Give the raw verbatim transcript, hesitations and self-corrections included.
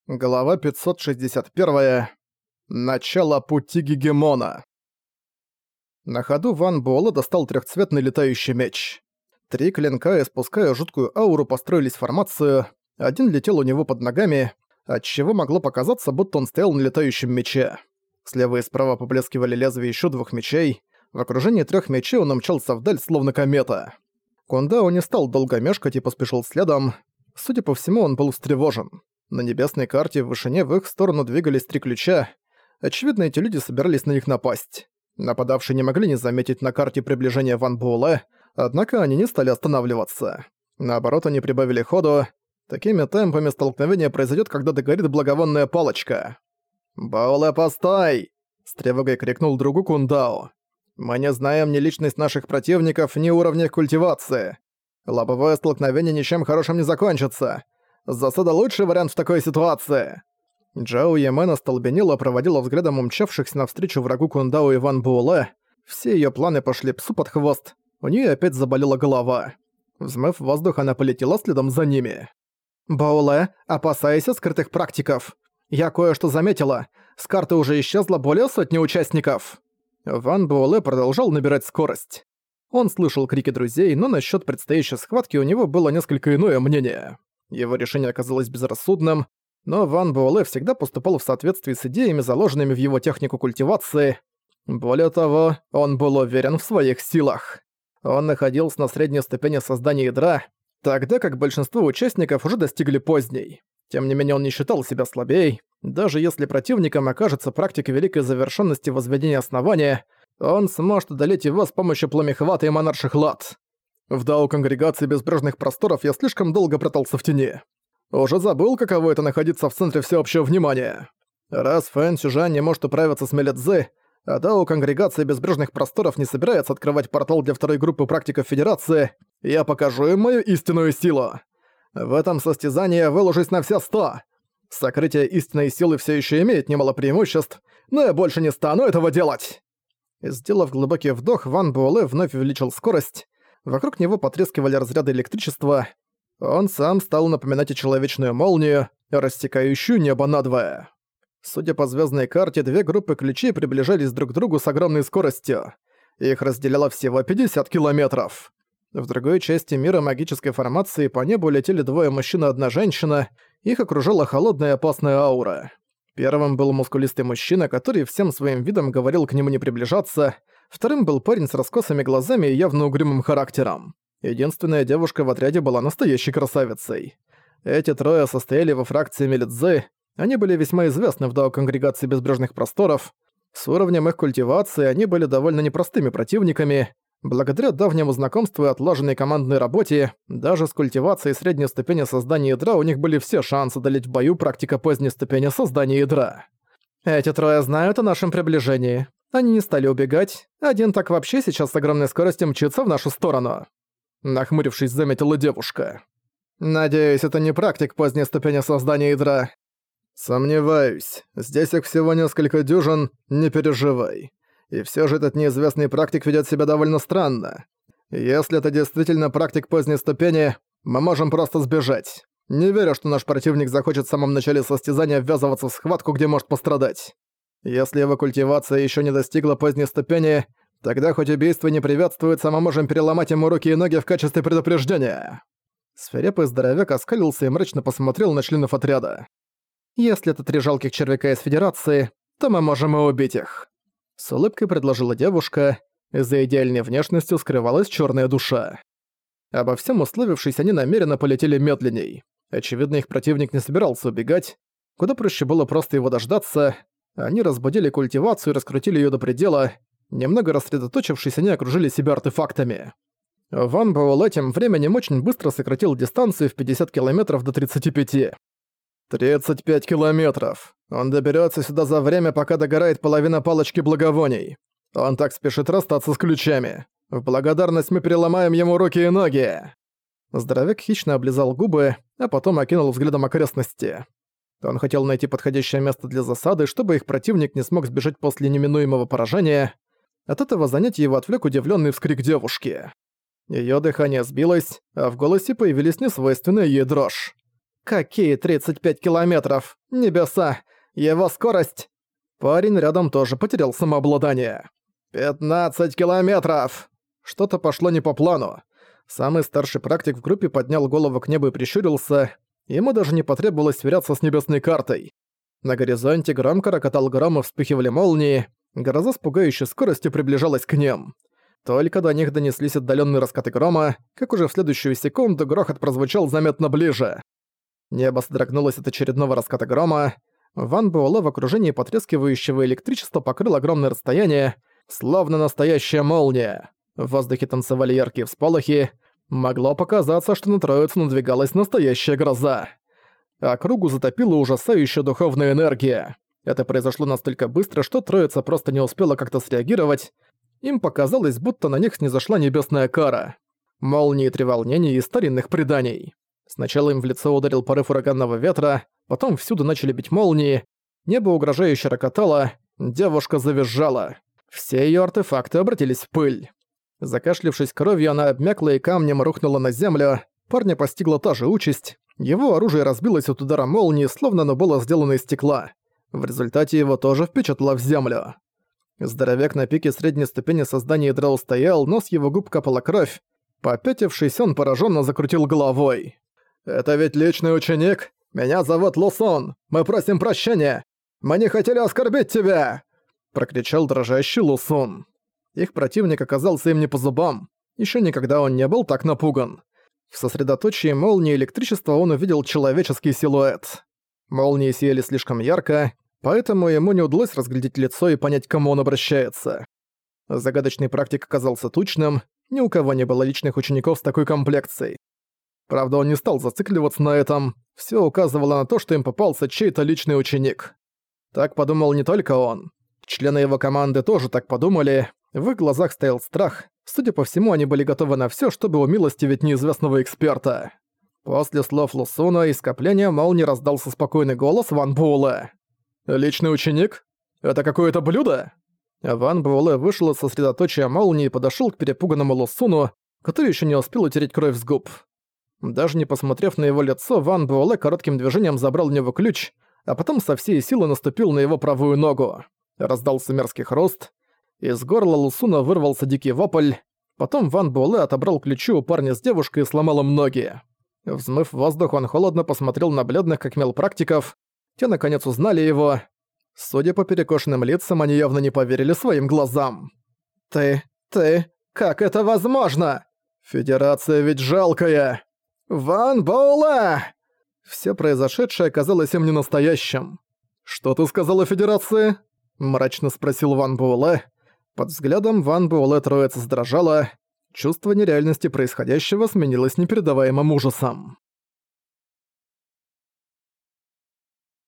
Глава пятьсот шестьдесят один. Начало пути Гегемона. На ходу Ван Буэлэ достал трехцветный летающий меч. Три клинка, испуская жуткую ауру, построились в формацию. Один летел у него под ногами, отчего могло показаться, будто он стоял на летающем мече. Слева и справа поблескивали лезвия еще двух мечей. В окружении трех мечей он умчался вдаль, словно комета. Кундао не стал долго мешкать и поспешил следом. Судя по всему, он был встревожен. На небесной карте в вышине в их сторону двигались три ключа. Очевидно, эти люди собирались на них напасть. Нападавшие не могли не заметить на карте приближение Ван Буэлэ, однако они не стали останавливаться. Наоборот, они прибавили ходу. Такими темпами столкновение произойдет, когда догорит благовонная палочка. «Буэлэ, постой!» — с тревогой крикнул другу Кундао. «Мы не знаем ни личность наших противников, ни уровня их культивации. Лобовое столкновение ничем хорошим не закончится. Засада — лучший вариант в такой ситуации!» Джао Ямен остолбенела, проводила взглядом умчавшихся навстречу врагу Кундао и Ван Буэлэ. Все её планы пошли псу под хвост. У неё опять заболела голова. Взмыв воздух, она полетела следом за ними. «Буэлэ, опасайся скрытых практиков. Я кое-что заметила. С карты уже исчезло более сотни участников». Ван Буэлэ продолжал набирать скорость. Он слышал крики друзей, но насчёт предстоящей схватки у него было несколько иное мнение. Его решение оказалось безрассудным, но Ван Буэлэ всегда поступал в соответствии с идеями, заложенными в его технику культивации. Более того, он был уверен в своих силах. Он находился на средней ступени создания ядра, тогда как большинство участников уже достигли поздней. Тем не менее, он не считал себя слабей. Даже если противником окажется практика великой завершенности возведения основания, он сможет одолеть его с помощью пламехвата и монарших лад. В дао Конгрегации Безбрежных Просторов я слишком долго прятался в тени. Уже забыл, каково это находиться в центре всеобщего внимания. Раз Фэн Сюжань не может управиться с Мелядзе, а дао Конгрегации Безбрежных Просторов не собирается открывать портал для второй группы практиков Федерации, я покажу им мою истинную силу. В этом состязании я выложусь на все сто. Сокрытие истинной силы все еще имеет немало преимуществ, но я больше не стану этого делать. Сделав глубокий вдох, Ван Буэлэ вновь увеличил скорость. Вокруг него потрескивали разряды электричества. Он сам стал напоминать и человечную молнию, рассекающую небо надвое. Судя по звездной карте, две группы ключей приближались друг к другу с огромной скоростью. Их разделяло всего пятьдесят километров. В другой части мира магической формации по небу летели двое мужчин и одна женщина. Их окружала холодная и опасная аура. Первым был мускулистый мужчина, который всем своим видом говорил к нему не приближаться. Вторым был парень с раскосыми глазами и явно угрюмым характером. Единственная девушка в отряде была настоящей красавицей. Эти трое состояли во фракции Мелядзе. Они были весьма известны в дао Конгрегации Безбрежных Просторов. С уровнем их культивации они были довольно непростыми противниками. Благодаря давнему знакомству и отлаженной командной работе, даже с культивацией средней ступени создания ядра у них были все шансы одолеть в бою практика поздней ступени создания ядра. Эти трое знают о нашем приближении. Они не стали убегать. Один так вообще сейчас с огромной скоростью мчится в нашу сторону. Нахмурившись, заметила девушка. «Надеюсь, это не практик поздней ступени создания ядра». «Сомневаюсь. Здесь их всего несколько дюжин, не переживай. И всё же этот неизвестный практик ведёт себя довольно странно. Если это действительно практик поздней ступени, мы можем просто сбежать. Не верю, что наш противник захочет в самом начале состязания ввязываться в схватку, где может пострадать. Если его культивация ещё не достигла поздней ступени, тогда хоть убийство не приветствуется, мы можем переломать ему руки и ноги в качестве предупреждения». Свирепый здоровяк оскалился и мрачно посмотрел на членов отряда. «Если это три жалких червяка из Федерации, то мы можем и убить их». С улыбкой предложила девушка. За идеальной внешностью скрывалась чёрная душа. Обо всем условившись, они намеренно полетели медленней. Очевидно, их противник не собирался убегать. Куда проще было просто его дождаться. Они разбудили культивацию и раскрутили её до предела. Немного рассредоточившись, они окружили себя артефактами. Ван Буэлэ тем временем очень быстро сократил дистанцию в пятьдесят километров до тридцати пяти. «тридцать пять километров. Он доберётся сюда за время, пока догорает половина палочки благовоний. Он так спешит расстаться с ключами. В благодарность мы переломаем ему руки и ноги». Здоровяк хищно облизал губы, а потом окинул взглядом окрестности. Он хотел найти подходящее место для засады, чтобы их противник не смог сбежать после неминуемого поражения. От этого занятия его отвлек удивленный вскрик девушки. Её дыхание сбилось, а в голосе появились несвойственная ей дрожь. Какие тридцать пять километров? Небеса! Его скорость!» Парень рядом тоже потерял самообладание. «пятнадцать километров!» Что-то пошло не по плану. Самый старший практик в группе поднял голову к небу и прищурился. Ему даже не потребовалось сверяться с небесной картой. На горизонте громко рокотал гром и вспыхивали молнии. Гроза с пугающей скоростью приближалась к ним. Только до них донеслись отдалённые раскаты грома, как уже в следующую секунду грохот прозвучал заметно ближе. Небо содрогнулось от очередного раската грома. Ван Буэлэ в окружении потрескивающего электричества покрыл огромное расстояние, словно настоящая молния. В воздухе танцевали яркие всполохи. Могло показаться, что на троицу надвигалась настоящая гроза. Округу затопила ужасающая духовная энергия. Это произошло настолько быстро, что троица просто не успела как-то среагировать. Им показалось, будто на них снизошла небесная кара. Молнии, треволнений и старинных преданий. Сначала им в лицо ударил порыв ураганного ветра, потом всюду начали бить молнии, небо угрожающе рокотало, девушка завизжала. Все её артефакты обратились в пыль. Закашлявшись кровью, она обмякла и камнем рухнула на землю. Парня постигла та же участь. Его оружие разбилось от удара молнии, словно оно было сделано из стекла. В результате его тоже впечатало в землю. Здоровяк на пике средней ступени создания ядра устоял, но с его губ капала кровь. Попятившись, он пораженно закрутил головой. «Это ведь личный ученик? Меня зовут Лусон. Мы просим прощения. Мы не хотели оскорбить тебя!» Прокричал дрожащий Лусон. Их противник оказался им не по зубам. Ещё никогда он не был так напуган. В сосредоточии молнии электричества он увидел человеческий силуэт. Молнии сияли слишком ярко, поэтому ему не удалось разглядеть лицо и понять, к кому он обращается. Загадочный практик оказался тучным, ни у кого не было личных учеников с такой комплекцией. Правда, он не стал зацикливаться на этом, всё указывало на то, что им попался чей-то личный ученик. Так подумал не только он. Члены его команды тоже так подумали, в их глазах стоял страх, судя по всему, они были готовы на всё, чтобы умилостивить неизвестного эксперта. После слов Лусуна из скопления молнии раздался спокойный голос Ван Буэлэ. «Личный ученик? Это какое-то блюдо?» Ван Буэлэ вышел из сосредоточия молнии и подошёл к перепуганному Лусуну, который ещё не успел утереть кровь с губ. Даже не посмотрев на его лицо, Ван Буэлэ коротким движением забрал у него ключ, а потом со всей силы наступил на его правую ногу. Раздался мерзкий хруст. Из горла Лусуна вырвался дикий вопль. Потом Ван Буэлэ отобрал ключи у парня с девушкой и сломал им ноги. Взмыв в воздух, он холодно посмотрел на бледных как мел практиков. Те наконец узнали его. Судя по перекошенным лицам, они явно не поверили своим глазам. «Ты... ты... как это возможно? Федерация ведь жалкая! Ван Буэлэ!» Все произошедшее казалось им ненастоящим. «Что ты сказала, Федерация?» – мрачно спросил Ван Буэлэ. Под взглядом Ван Буэлэ троица задрожала. Чувство нереальности происходящего сменилось непередаваемым ужасом.